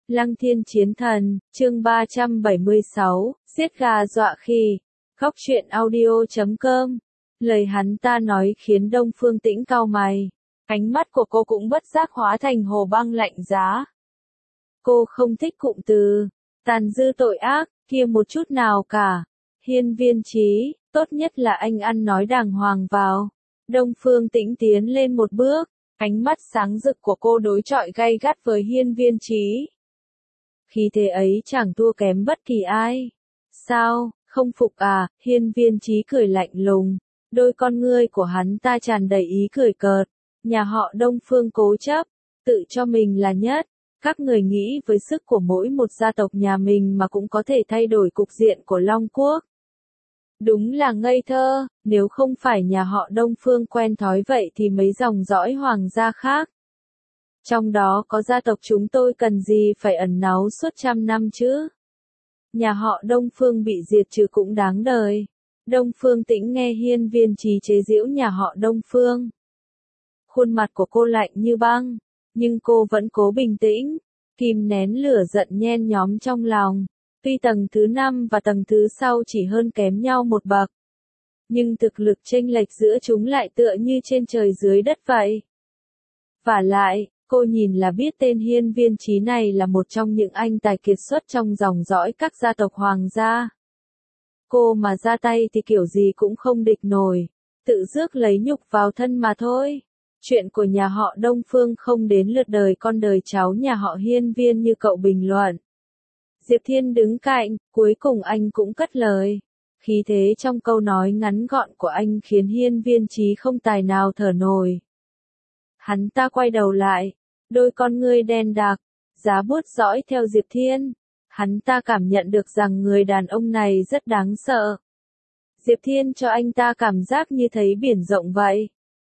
Lăng Thiên Chiến Thần, chương 376, giết gà dọa khỉ. Khóc chuyện audio.com. Lời hắn ta nói khiến Đông Phương Tĩnh cau mày. Ánh mắt của cô cũng bất giác hóa thành hồ băng lạnh giá. Cô không thích cụm từ tàn dư tội ác kia một chút nào cả. Hiên Viên Chí, tốt nhất là anh ăn nói đàng hoàng vào. Đông Phương Tĩnh tiến lên một bước, ánh mắt sáng rực của cô đối chọi gay gắt với Hiên Viên Chí. Khí thế ấy chẳng thua kém bất kỳ ai. Sao, không phục à? Hiên Viên Chí cười lạnh lùng. Đôi con ngươi của hắn ta tràn đầy ý cười cợt. Nhà họ Đông Phương cố chấp, tự cho mình là nhất. Các người nghĩ với sức của mỗi một gia tộc nhà mình mà cũng có thể thay đổi cục diện của Long Quốc. Đúng là ngây thơ, nếu không phải nhà họ Đông Phương quen thói vậy thì mấy dòng dõi hoàng gia khác. Trong đó có gia tộc chúng tôi cần gì phải ẩn náu suốt trăm năm chứ. Nhà họ Đông Phương bị diệt trừ cũng đáng đời. Đông Phương Tĩnh nghe Hiên Viên Chí chế giễu nhà họ Đông Phương. Khuôn mặt của cô lạnh như băng, nhưng cô vẫn cố bình tĩnh, kìm nén lửa giận nhen nhóm trong lòng. Tuy tầng thứ 5 và tầng thứ sau chỉ hơn kém nhau một bậc, nhưng thực lực chênh lệch giữa chúng lại tựa như trên trời dưới đất vậy. Vả lại, cô nhìn là biết tên Hiên Viên Chí này là một trong những anh tài kiệt xuất trong dòng dõi các gia tộc hoàng gia. Cô mà ra tay thì kiểu gì cũng không địch nổi, tự rước lấy nhục vào thân mà thôi. Chuyện của nhà họ Đông Phương không đến lượt đời con đời cháu nhà họ Hiên Viên như cậu bình luận. Diệp Thiên đứng cạnh, cuối cùng anh cũng cất lời. Khí thế trong câu nói ngắn gọn của anh khiến Hiên Viên Chí không tài nào thở nổi. Hắn ta quay đầu lại, đôi con ngươi đen đặc, giá buốt dõi theo Diệp Thiên. Hắn ta cảm nhận được rằng người đàn ông này rất đáng sợ. Diệp Thiên cho anh ta cảm giác như thấy biển rộng vậy.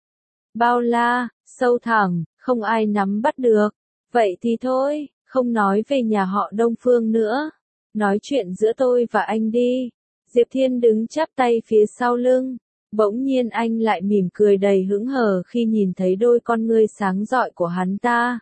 Bao la, sâu thẳm, không ai nắm bắt được. Vậy thì thôi, không nói về nhà họ Đông Phương nữa. Nói chuyện giữa tôi và anh đi. Diệp Thiên đứng chắp tay phía sau lưng. Bỗng nhiên anh lại mỉm cười đầy hững hờ khi nhìn thấy đôi con ngươi sáng rọi của hắn ta.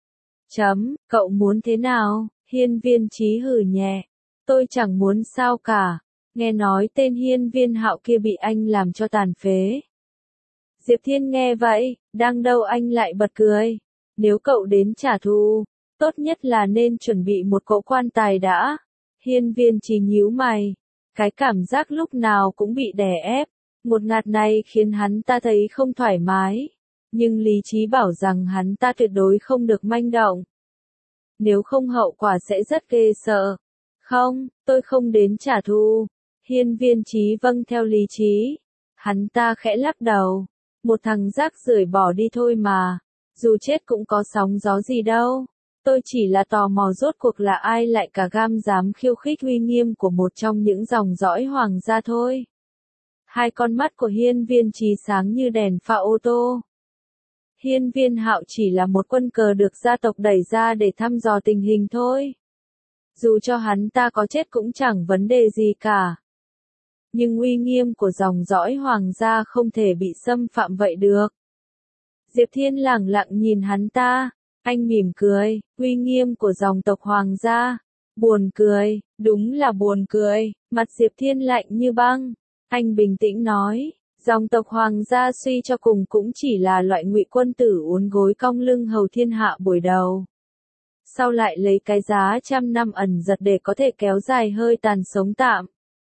Cậu muốn thế nào? Hiên Viên Chí hừ nhẹ. Tôi chẳng muốn sao cả. Nghe nói tên Hiên Viên Hạo kia bị anh làm cho tàn phế. Diệp Thiên nghe vậy, đang đâu anh lại bật cười. Nếu cậu đến trả thù, tốt nhất là nên chuẩn bị một cỗ quan tài đã. Hiên Viên Chí nhíu mày. Cái cảm giác lúc nào cũng bị đè ép. Một ngạt này khiến hắn ta thấy không thoải mái. Nhưng lý trí bảo rằng hắn ta tuyệt đối không được manh động. Nếu không hậu quả sẽ rất ghê sợ. Không, tôi không đến trả thù. Hiên Viên Chí vâng theo lý trí. Hắn ta khẽ lắc đầu. Một thằng rác rưởi bỏ đi thôi mà. Dù chết cũng có sóng gió gì đâu. Tôi chỉ là tò mò rốt cuộc là ai lại cả gan dám khiêu khích uy nghiêm của một trong những dòng dõi hoàng gia thôi. Hai con mắt của Hiên Viên Chí sáng như đèn pha ô tô. Hiên Viên Hạo chỉ là một quân cờ được gia tộc đẩy ra để thăm dò tình hình thôi. Dù cho hắn ta có chết cũng chẳng vấn đề gì cả. Nhưng uy nghiêm của dòng dõi hoàng gia không thể bị xâm phạm vậy được. Diệp Thiên lẳng lặng nhìn hắn ta, anh mỉm cười, uy nghiêm của dòng tộc hoàng gia. Buồn cười, đúng là buồn cười, mặt Diệp Thiên lạnh như băng. Anh bình tĩnh nói, dòng tộc hoàng gia suy cho cùng cũng chỉ là loại ngụy quân tử uốn gối cong lưng hầu thiên hạ buổi đầu. Sau lại lấy cái giá trăm năm ẩn giật để có thể kéo dài hơi tàn sống tạm.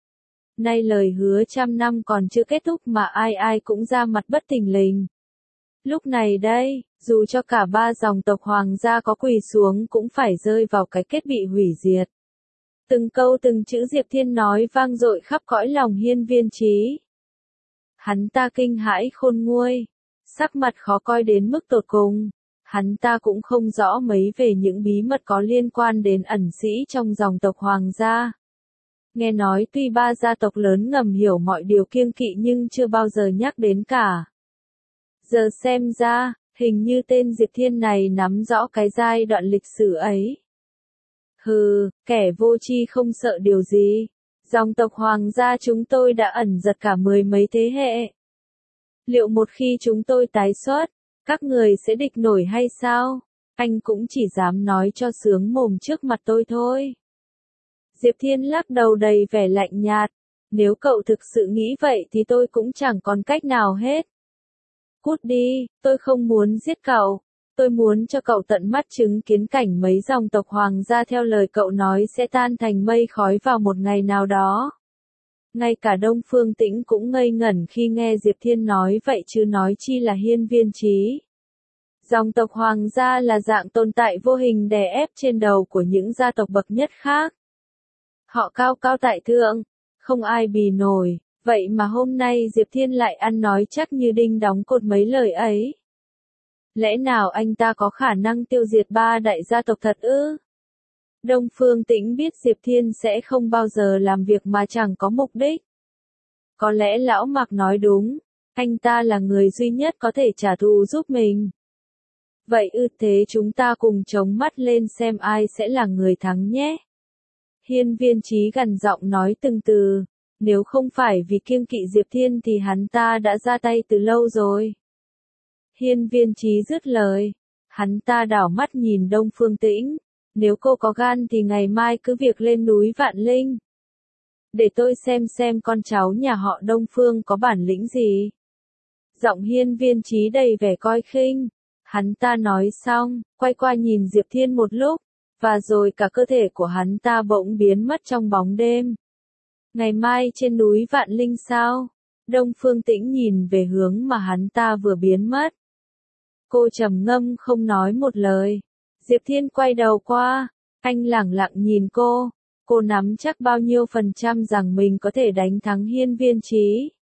Nay lời hứa trăm năm còn chưa kết thúc mà ai ai cũng ra mặt bất thình lình. Lúc này đây, dù cho cả ba dòng tộc hoàng gia có quỳ xuống cũng phải rơi vào cái kết bị hủy diệt. Từng câu từng chữ Diệp Thiên nói vang dội khắp cõi lòng Hiên Viên Chí. Hắn ta kinh hãi khôn nguôi, sắc mặt khó coi đến mức tột cùng. Hắn ta cũng không rõ mấy về những bí mật có liên quan đến ẩn sĩ trong dòng tộc hoàng gia. Nghe nói tuy ba gia tộc lớn ngầm hiểu mọi điều kiêng kỵ nhưng chưa bao giờ nhắc đến cả. Giờ xem ra, hình như tên Diệp Thiên này nắm rõ cái giai đoạn lịch sử ấy. Hừ, kẻ vô tri không sợ điều gì. Dòng tộc hoàng gia chúng tôi đã ẩn giật cả mười mấy thế hệ. Liệu một khi chúng tôi tái xuất, các người sẽ địch nổi hay sao? anh cũng chỉ dám nói cho sướng mồm trước mặt tôi thôi. Diệp Thiên lắc đầu đầy vẻ lạnh nhạt, nếu cậu thực sự nghĩ vậy thì tôi cũng chẳng còn cách nào hết. Cút đi, tôi không muốn giết cậu. Tôi muốn cho cậu tận mắt chứng kiến cảnh mấy dòng tộc hoàng gia theo lời cậu nói sẽ tan thành mây khói vào một ngày nào đó. Ngay cả Đông Phương Tĩnh cũng ngây ngẩn khi nghe Diệp Thiên nói vậy chứ nói chi là Hiên Viên Chí. Dòng tộc hoàng gia là dạng tồn tại vô hình đè ép trên đầu của những gia tộc bậc nhất khác. Họ cao cao tại thượng, không ai bì nổi, vậy mà hôm nay Diệp Thiên lại ăn nói chắc như đinh đóng cột mấy lời ấy. Lẽ nào anh ta có khả năng tiêu diệt ba đại gia tộc thật ư? Đông Phương Tĩnh biết Diệp Thiên sẽ không bao giờ làm việc mà chẳng có mục đích. Có lẽ lão Mạc nói đúng, anh ta là người duy nhất có thể trả thù giúp mình. Vậy ư, thế chúng ta cùng chống mắt lên xem ai sẽ là người thắng nhé. Hiên Viên Chí gằn giọng nói từng từ, nếu không phải vì kiêng kỵ Diệp Thiên thì hắn ta đã ra tay từ lâu rồi. Hiên Viên Chí dứt lời, hắn ta đảo mắt nhìn Đông Phương Tĩnh, nếu cô có gan thì ngày mai cứ việc lên núi Vạn Linh. Để tôi xem con cháu nhà họ Đông Phương có bản lĩnh gì. Giọng Hiên Viên Chí đầy vẻ coi khinh, hắn ta nói xong, quay qua nhìn Diệp Thiên một lúc, và rồi cả cơ thể của hắn ta bỗng biến mất trong bóng đêm. Ngày mai trên núi Vạn Linh sao? Đông Phương Tĩnh nhìn về hướng mà hắn ta vừa biến mất. Cô trầm ngâm không nói một lời. Diệp Thiên quay đầu qua, anh lẳng lặng nhìn cô nắm chắc bao nhiêu % rằng mình có thể đánh thắng Hiên Viên Chí.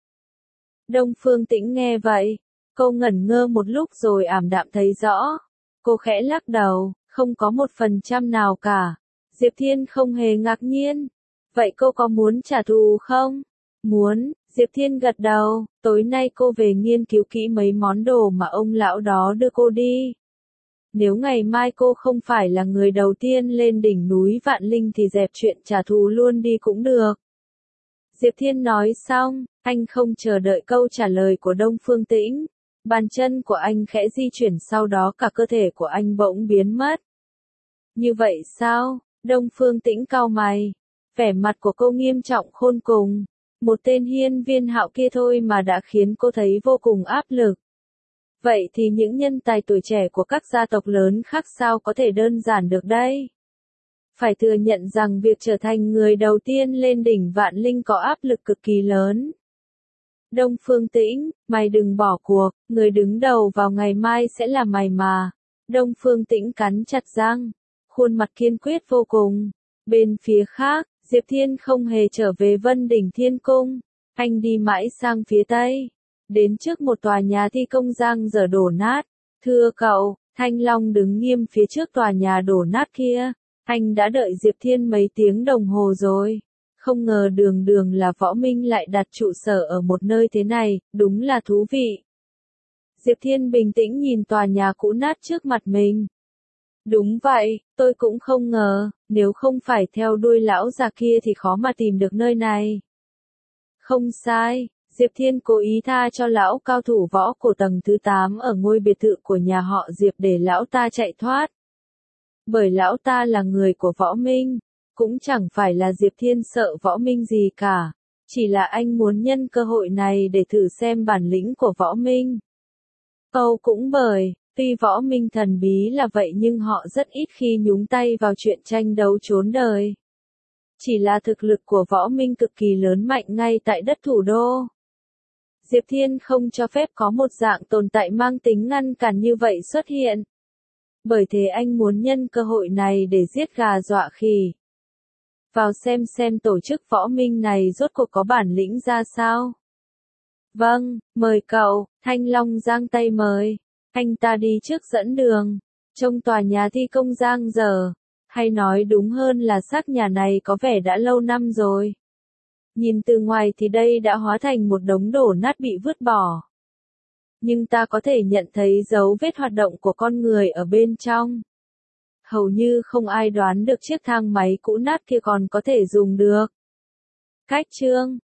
Đông Phương Tĩnh nghe vậy, cô ngẩn ngơ một lúc rồi ảm đạm thấy rõ. Cô khẽ lắc đầu, không có 1% nào cả. Diệp Thiên không hề ngạc nhiên. Vậy cô có muốn trả thù không? Muốn, Diệp Thiên gật đầu, tối nay cô về nghiên cứu kỹ mấy món đồ mà ông lão đó đưa cô đi. Nếu ngày mai cô không phải là người đầu tiên lên đỉnh núi Vạn Linh thì dẹp chuyện trả thù luôn đi cũng được. Diệp Thiên nói xong, anh không chờ đợi câu trả lời của Đông Phương Tĩnh. Bàn chân của anh khẽ di chuyển sau đó cả cơ thể của anh bỗng biến mất. Như vậy sao? Đông Phương Tĩnh cau mày. Vẻ mặt của cô nghiêm trọng khôn cùng. Một tên Hiên Viên Hạo kia thôi mà đã khiến cô thấy vô cùng áp lực. Vậy thì những nhân tài tuổi trẻ của các gia tộc lớn khác sao có thể đơn giản được đây? Phải thừa nhận rằng việc trở thành người đầu tiên lên đỉnh Vạn Linh có áp lực cực kỳ lớn. Đông Phương Tĩnh, mày đừng bỏ cuộc, người đứng đầu vào ngày mai sẽ là mày mà. Đông Phương Tĩnh cắn chặt răng, khuôn mặt kiên quyết vô cùng. Bên phía khác, Diệp Thiên không hề trở về Vân Đỉnh Thiên Cung, anh đi mãi sang phía tây, đến trước một tòa nhà thi công giang dở đổ nát. Thưa cậu, Thanh Long đứng nghiêm phía trước tòa nhà đổ nát kia, anh đã đợi Diệp Thiên mấy tiếng đồng hồ rồi. Không ngờ đường là Võ Minh lại đặt trụ sở ở một nơi thế này, đúng là thú vị. Diệp Thiên bình tĩnh nhìn tòa nhà cũ nát trước mặt mình. Đúng vậy, tôi cũng không ngờ, nếu không phải theo đuôi lão già kia thì khó mà tìm được nơi này. Không sai, Diệp Thiên cố ý tha cho lão cao thủ võ cổ tầng thứ 8 ở ngôi biệt thự của nhà họ Diệp để lão ta chạy thoát. Bởi lão ta là người của Võ Minh, cũng chẳng phải là Diệp Thiên sợ Võ Minh gì cả, chỉ là anh muốn nhân cơ hội này để thử xem bản lĩnh của Võ Minh. Cũng bởi, tuy Võ Minh thần bí là vậy nhưng họ rất ít khi nhúng tay vào chuyện tranh đấu trốn đời. Chỉ là thực lực của Võ Minh cực kỳ lớn mạnh ngay tại đất thủ đô. Diệp Thiên không cho phép có một dạng tồn tại mang tính ngăn cản như vậy xuất hiện. Bởi thế anh muốn nhân cơ hội này để giết gà dọa khỉ. Vào xem tổ chức Võ Minh này rốt cuộc có bản lĩnh ra sao. Vâng, mời cậu, Thanh Long giang tay mời. Anh ta đi trước dẫn đường. Trong tòa nhà thi công giang dở, hay nói đúng hơn là xác nhà này có vẻ đã lâu năm rồi. Nhìn từ ngoài thì đây đã hóa thành một đống đổ nát bị vứt bỏ. Nhưng ta có thể nhận thấy dấu vết hoạt động của con người ở bên trong. Hầu như không ai đoán được chiếc thang máy cũ nát kia còn có thể dùng được. Cách chương